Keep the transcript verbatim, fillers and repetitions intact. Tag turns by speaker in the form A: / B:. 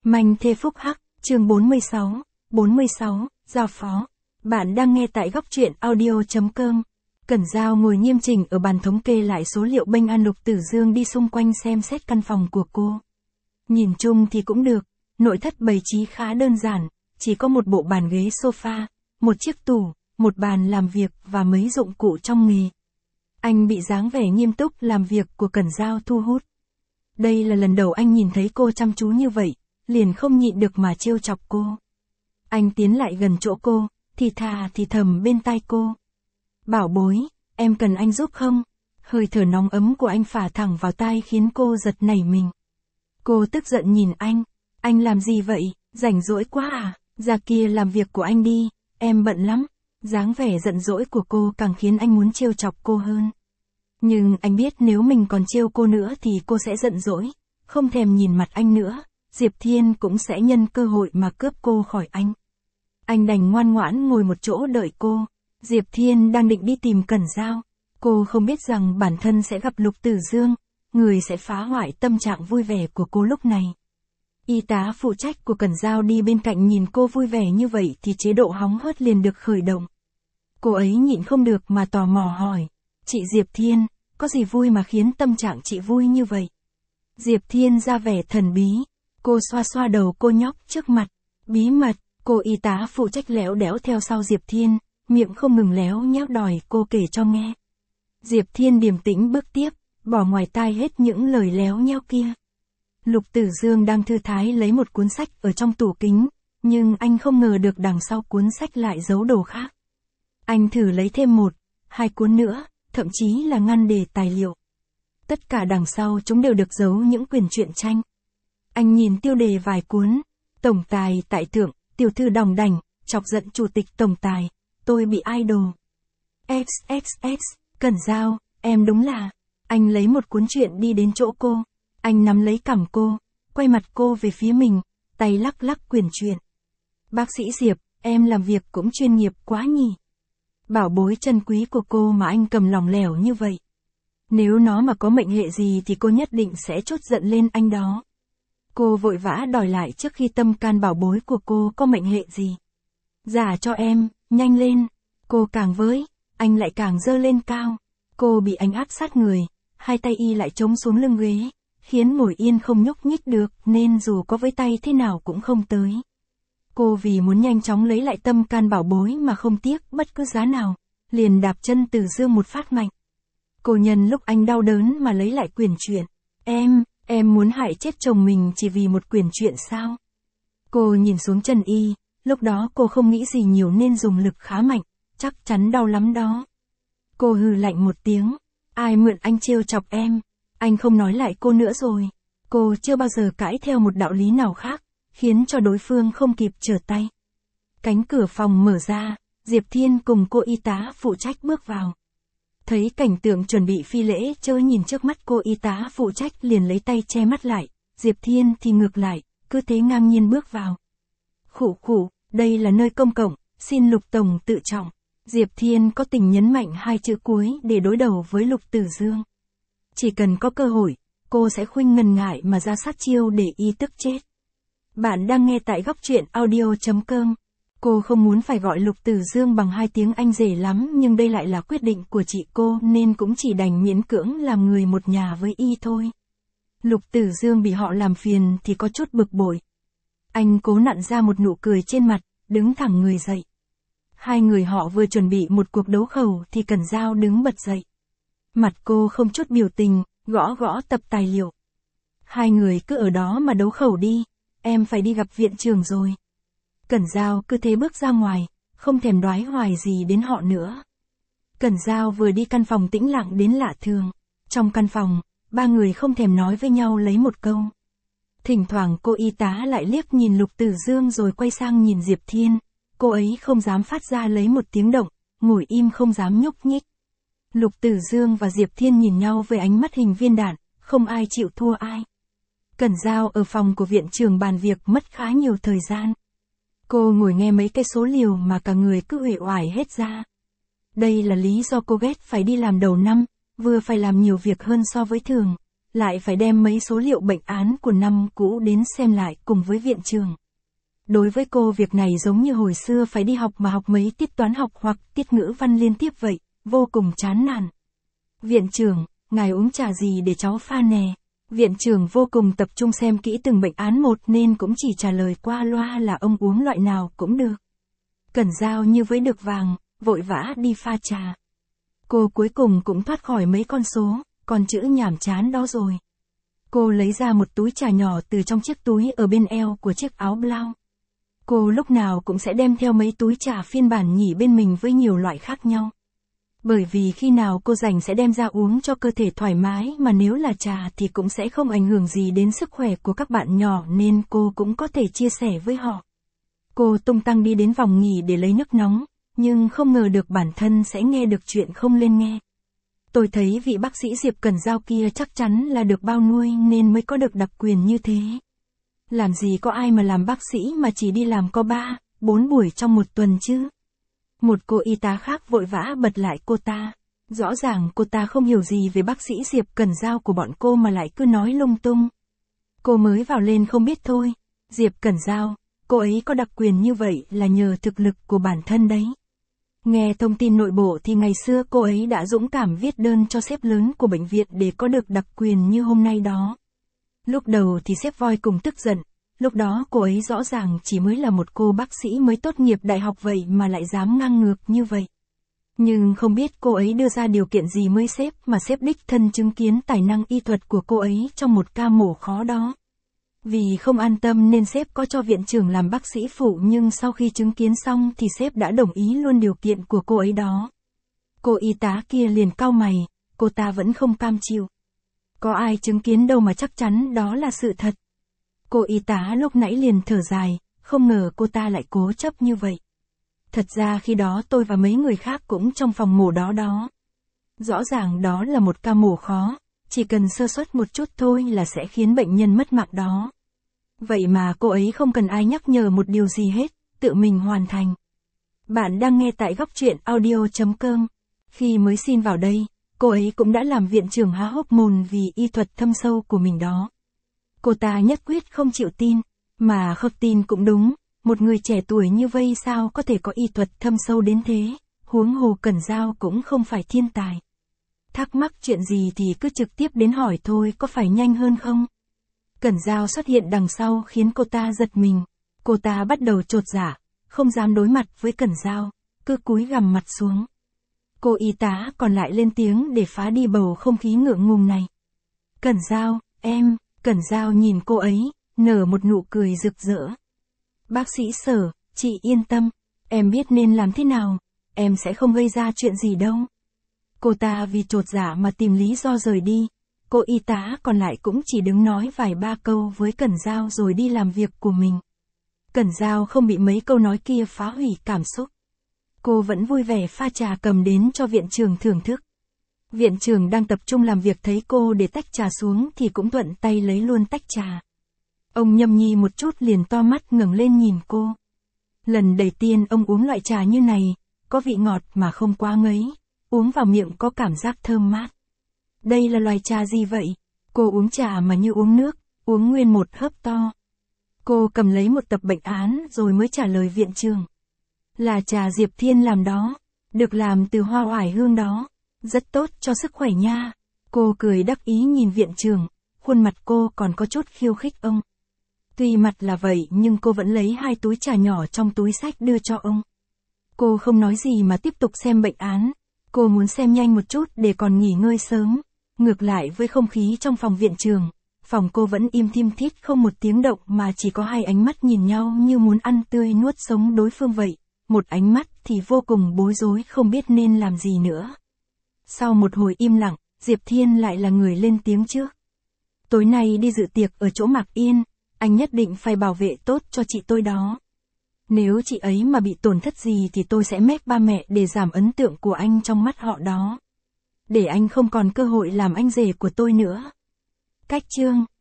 A: Manh thê phúc hắc, chương bốn mươi sáu, bốn mươi sáu, giao phó. Bạn đang nghe tại góc truyện audio.com. Cẩn Giao ngồi nghiêm chỉnh ở bàn thống kê lại số liệu bênh an Lục Tử Dương đi xung quanh xem xét căn phòng của cô. Nhìn chung thì cũng được, nội thất bày trí khá đơn giản, chỉ có một bộ bàn ghế sofa, một chiếc tủ, một bàn làm việc và mấy dụng cụ trong nghề. Anh bị dáng vẻ nghiêm túc làm việc của Cẩn Giao thu hút. Đây là lần đầu anh nhìn thấy cô chăm chú như vậy, liền không nhịn được mà trêu chọc cô. Anh tiến lại gần chỗ cô, thì thà thì thầm bên tai cô. Bảo bối, em cần anh giúp không? Hơi thở nóng ấm của anh phả thẳng vào tai khiến cô giật nảy mình. Cô tức giận nhìn anh. Anh làm gì vậy? Rảnh rỗi quá à? Ra kia làm việc của anh đi, em bận lắm. Dáng vẻ giận dỗi của cô càng khiến anh muốn trêu chọc cô hơn. Nhưng anh biết nếu mình còn trêu cô nữa thì cô sẽ giận dỗi, không thèm nhìn mặt anh nữa. Diệp Thiên cũng sẽ nhân cơ hội mà cướp cô khỏi anh. Anh đành ngoan ngoãn ngồi một chỗ đợi cô. Diệp Thiên đang định đi tìm Cẩn Giao. Cô không biết rằng bản thân sẽ gặp Lục Tử Dương, người sẽ phá hoại tâm trạng vui vẻ của cô lúc này. Y tá phụ trách của Cẩn Giao đi bên cạnh nhìn cô vui vẻ như vậy thì chế độ hóng hớt liền được khởi động. Cô ấy nhịn không được mà tò mò hỏi. Chị Diệp Thiên, có gì vui mà khiến tâm trạng chị vui như vậy? Diệp Thiên ra vẻ thần bí. Cô xoa xoa đầu cô nhóc trước mặt. Bí mật, cô y tá phụ trách léo đéo theo sau Diệp Thiên, miệng không ngừng léo nhéo đòi cô kể cho nghe. Diệp Thiên điềm tĩnh bước tiếp, bỏ ngoài tai hết những lời léo nhéo kia. Lục Tử Dương đang thư thái lấy một cuốn sách ở trong tủ kính, nhưng anh không ngờ được đằng sau cuốn sách lại giấu đồ khác. Anh thử lấy thêm một, hai cuốn nữa, thậm chí là ngăn đề tài liệu. Tất cả đằng sau chúng đều được giấu những quyển truyện tranh. Anh nhìn tiêu đề vài cuốn, tổng tài tại thượng, tiểu thư đòng đảnh, chọc giận chủ tịch tổng tài, tôi bị idol. ích ích ích, Cẩn Giao, em đúng là. Anh lấy một cuốn truyện đi đến chỗ cô, anh nắm lấy cằm cô, quay mặt cô về phía mình, tay lắc lắc quyển truyện. Bác sĩ Diệp, em làm việc cũng chuyên nghiệp quá nhỉ. Bảo bối chân quý của cô mà anh cầm lỏng lẻo như vậy. Nếu nó mà có mệnh hệ gì thì cô nhất định sẽ trút giận lên anh đó. Cô vội vã đòi lại trước khi tâm can bảo bối của cô có mệnh hệ gì. Giả cho em, nhanh lên. Cô càng với, anh lại càng giơ lên cao. Cô bị anh áp sát người, hai tay y lại chống xuống lưng ghế, khiến ngồi yên không nhúc nhích được nên dù có với tay thế nào cũng không tới. Cô vì muốn nhanh chóng lấy lại tâm can bảo bối mà không tiếc bất cứ giá nào, liền đạp chân Tử Dương một phát mạnh. Cô nhân lúc anh đau đớn mà lấy lại quyển truyện. Em, em muốn hại chết chồng mình chỉ vì một quyển truyện sao? Cô nhìn xuống chân y, lúc đó cô không nghĩ gì nhiều nên dùng lực khá mạnh, chắc chắn đau lắm đó. Cô hừ lạnh một tiếng, ai mượn anh trêu chọc em, anh không nói lại cô nữa rồi. Cô chưa bao giờ cãi theo một đạo lý nào khác, khiến cho đối phương không kịp trở tay. Cánh cửa phòng mở ra, Diệp Thiên cùng cô y tá phụ trách bước vào. Thấy cảnh tượng chuẩn bị phi lễ chớ nhìn trước mắt cô y tá phụ trách liền lấy tay che mắt lại, Diệp Thiên thì ngược lại, cứ thế ngang nhiên bước vào. Khụ khụ, đây là nơi công cộng, xin Lục Tổng tự trọng. Diệp Thiên có tình nhấn mạnh hai chữ cuối để đối đầu với Lục Tử Dương. Chỉ cần có cơ hội, cô sẽ khuynh ngần ngại mà ra sát chiêu để y tức chết. Bạn đang nghe tại góc truyện audio.com. Cô không muốn phải gọi Lục Tử Dương bằng hai tiếng Anh rể lắm nhưng đây lại là quyết định của chị cô nên cũng chỉ đành miễn cưỡng làm người một nhà với y thôi. Lục Tử Dương bị họ làm phiền thì có chút bực bội. Anh cố nặn ra một nụ cười trên mặt, đứng thẳng người dậy. Hai người họ vừa chuẩn bị một cuộc đấu khẩu thì Cẩn Giao đứng bật dậy. Mặt cô không chút biểu tình, gõ gõ tập tài liệu. Hai người cứ ở đó mà đấu khẩu đi, em phải đi gặp viện trưởng rồi. Cẩn Giao cứ thế bước ra ngoài, không thèm đoái hoài gì đến họ nữa. Cẩn Giao vừa đi căn phòng tĩnh lặng đến lạ thường. Trong căn phòng, ba người không thèm nói với nhau lấy một câu. Thỉnh thoảng cô y tá lại liếc nhìn Lục Tử Dương rồi quay sang nhìn Diệp Thiên. Cô ấy không dám phát ra lấy một tiếng động, ngồi im không dám nhúc nhích. Lục Tử Dương và Diệp Thiên nhìn nhau với ánh mắt hình viên đạn, không ai chịu thua ai. Cẩn Giao ở phòng của viện trưởng bàn việc mất khá nhiều thời gian. Cô ngồi nghe mấy cái số liều mà cả người cứ uể oải hết ra. Đây là lý do cô ghét phải đi làm đầu năm, vừa phải làm nhiều việc hơn so với thường, lại phải đem mấy số liệu bệnh án của năm cũ đến xem lại cùng với viện trưởng. Đối với cô việc này giống như hồi xưa phải đi học mà học mấy tiết toán học hoặc tiết ngữ văn liên tiếp vậy, vô cùng chán nản. Viện trưởng, ngài uống trà gì để cháu pha nè? Viện trưởng vô cùng tập trung xem kỹ từng bệnh án một nên cũng chỉ trả lời qua loa là ông uống loại nào cũng được. Cẩn Dao như với được vàng, vội vã đi pha trà. Cô cuối cùng cũng thoát khỏi mấy con số, còn chữ nhảm chán đó rồi. Cô lấy ra một túi trà nhỏ từ trong chiếc túi ở bên eo của chiếc áo blau. Cô lúc nào cũng sẽ đem theo mấy túi trà phiên bản nhỉ bên mình với nhiều loại khác nhau. Bởi vì khi nào cô rảnh sẽ đem ra uống cho cơ thể thoải mái, mà nếu là trà thì cũng sẽ không ảnh hưởng gì đến sức khỏe của các bạn nhỏ nên cô cũng có thể chia sẻ với họ. Cô tung tăng đi đến phòng nghỉ để lấy nước nóng, nhưng không ngờ được bản thân sẽ nghe được chuyện không lên nghe. Tôi thấy vị bác sĩ Diệp Cẩn Dao kia chắc chắn là được bao nuôi nên mới có được đặc quyền như thế. Làm gì có ai mà làm bác sĩ mà chỉ đi làm có ba, bốn buổi trong một tuần chứ. Một cô y tá khác vội vã bật lại cô ta. Rõ ràng cô ta không hiểu gì về bác sĩ Diệp Cẩn Dao của bọn cô mà lại cứ nói lung tung. Cô mới vào lên không biết thôi. Diệp Cẩn Dao, cô ấy có đặc quyền như vậy là nhờ thực lực của bản thân đấy. Nghe thông tin nội bộ thì ngày xưa cô ấy đã dũng cảm viết đơn cho sếp lớn của bệnh viện để có được đặc quyền như hôm nay đó. Lúc đầu thì sếp voi cùng tức giận, lúc đó cô ấy rõ ràng chỉ mới là một cô bác sĩ mới tốt nghiệp đại học vậy mà lại dám ngang ngược như vậy. Nhưng không biết cô ấy đưa ra điều kiện gì mới sếp mà sếp đích thân chứng kiến tài năng y thuật của cô ấy trong một ca mổ khó đó. Vì không an tâm nên sếp có cho viện trưởng làm bác sĩ phụ, nhưng sau khi chứng kiến xong thì sếp đã đồng ý luôn điều kiện của cô ấy đó. Cô y tá kia liền cau mày, cô ta vẫn không cam chịu. Có ai chứng kiến đâu mà chắc chắn đó là sự thật. Cô y tá lúc nãy liền thở dài, không ngờ cô ta lại cố chấp như vậy. Thật ra khi đó tôi và mấy người khác cũng trong phòng mổ đó đó. Rõ ràng đó là một ca mổ khó, chỉ cần sơ suất một chút thôi là sẽ khiến bệnh nhân mất mạng đó. Vậy mà cô ấy không cần ai nhắc nhở một điều gì hết, tự mình hoàn thành. Bạn đang nghe tại góc truyện audio chấm com. Khi mới xin vào đây, cô ấy cũng đã làm viện trưởng há hốc mồm vì y thuật thâm sâu của mình đó. Cô ta nhất quyết không chịu tin, mà không tin cũng đúng, một người trẻ tuổi như vây sao có thể có y thuật thâm sâu đến thế, huống hồ Cẩn Dao cũng không phải thiên tài. Thắc mắc chuyện gì thì cứ trực tiếp đến hỏi thôi, có phải nhanh hơn không? Cẩn Dao xuất hiện đằng sau khiến cô ta giật mình, cô ta bắt đầu chột dạ, không dám đối mặt với Cẩn Dao, cứ cúi gằm mặt xuống. Cô y tá còn lại lên tiếng để phá đi bầu không khí ngượng ngùng này. Cẩn Dao, em, Cẩn Dao nhìn cô ấy, nở một nụ cười rực rỡ. Bác sĩ Sở, chị yên tâm, em biết nên làm thế nào, em sẽ không gây ra chuyện gì đâu. Cô ta vì chột dạ mà tìm lý do rời đi, cô y tá còn lại cũng chỉ đứng nói vài ba câu với Cẩn Dao rồi đi làm việc của mình. Cẩn Dao không bị mấy câu nói kia phá hủy cảm xúc. Cô vẫn vui vẻ pha trà cầm đến cho viện trưởng thưởng thức. Viện trưởng đang tập trung làm việc thấy cô để tách trà xuống thì cũng thuận tay lấy luôn tách trà. Ông nhâm nhi một chút liền to mắt ngẩng lên nhìn cô. Lần đầu tiên ông uống loại trà như này, có vị ngọt mà không quá ngấy, uống vào miệng có cảm giác thơm mát. Đây là loài trà gì vậy? Cô uống trà mà như uống nước, uống nguyên một hớp to. Cô cầm lấy một tập bệnh án rồi mới trả lời viện trưởng. Là trà Diệp Thiên làm đó, được làm từ hoa oải hương đó, rất tốt cho sức khỏe nha. Cô cười đắc ý nhìn viện trưởng, khuôn mặt cô còn có chút khiêu khích ông. Tuy mặt là vậy nhưng cô vẫn lấy hai túi trà nhỏ trong túi xách đưa cho ông. Cô không nói gì mà tiếp tục xem bệnh án. Cô muốn xem nhanh một chút để còn nghỉ ngơi sớm. Ngược lại với không khí trong phòng viện trưởng, phòng cô vẫn im thim thít không một tiếng động mà chỉ có hai ánh mắt nhìn nhau như muốn ăn tươi nuốt sống đối phương vậy. Một ánh mắt thì vô cùng bối rối không biết nên làm gì nữa. Sau một hồi im lặng, Diệp Thiên lại là người lên tiếng trước. Tối nay đi dự tiệc ở chỗ Mạc Yên, anh nhất định phải bảo vệ tốt cho chị tôi đó. Nếu chị ấy mà bị tổn thất gì thì tôi sẽ mép ba mẹ để giảm ấn tượng của anh trong mắt họ đó. Để anh không còn cơ hội làm anh rể của tôi nữa. Cách chương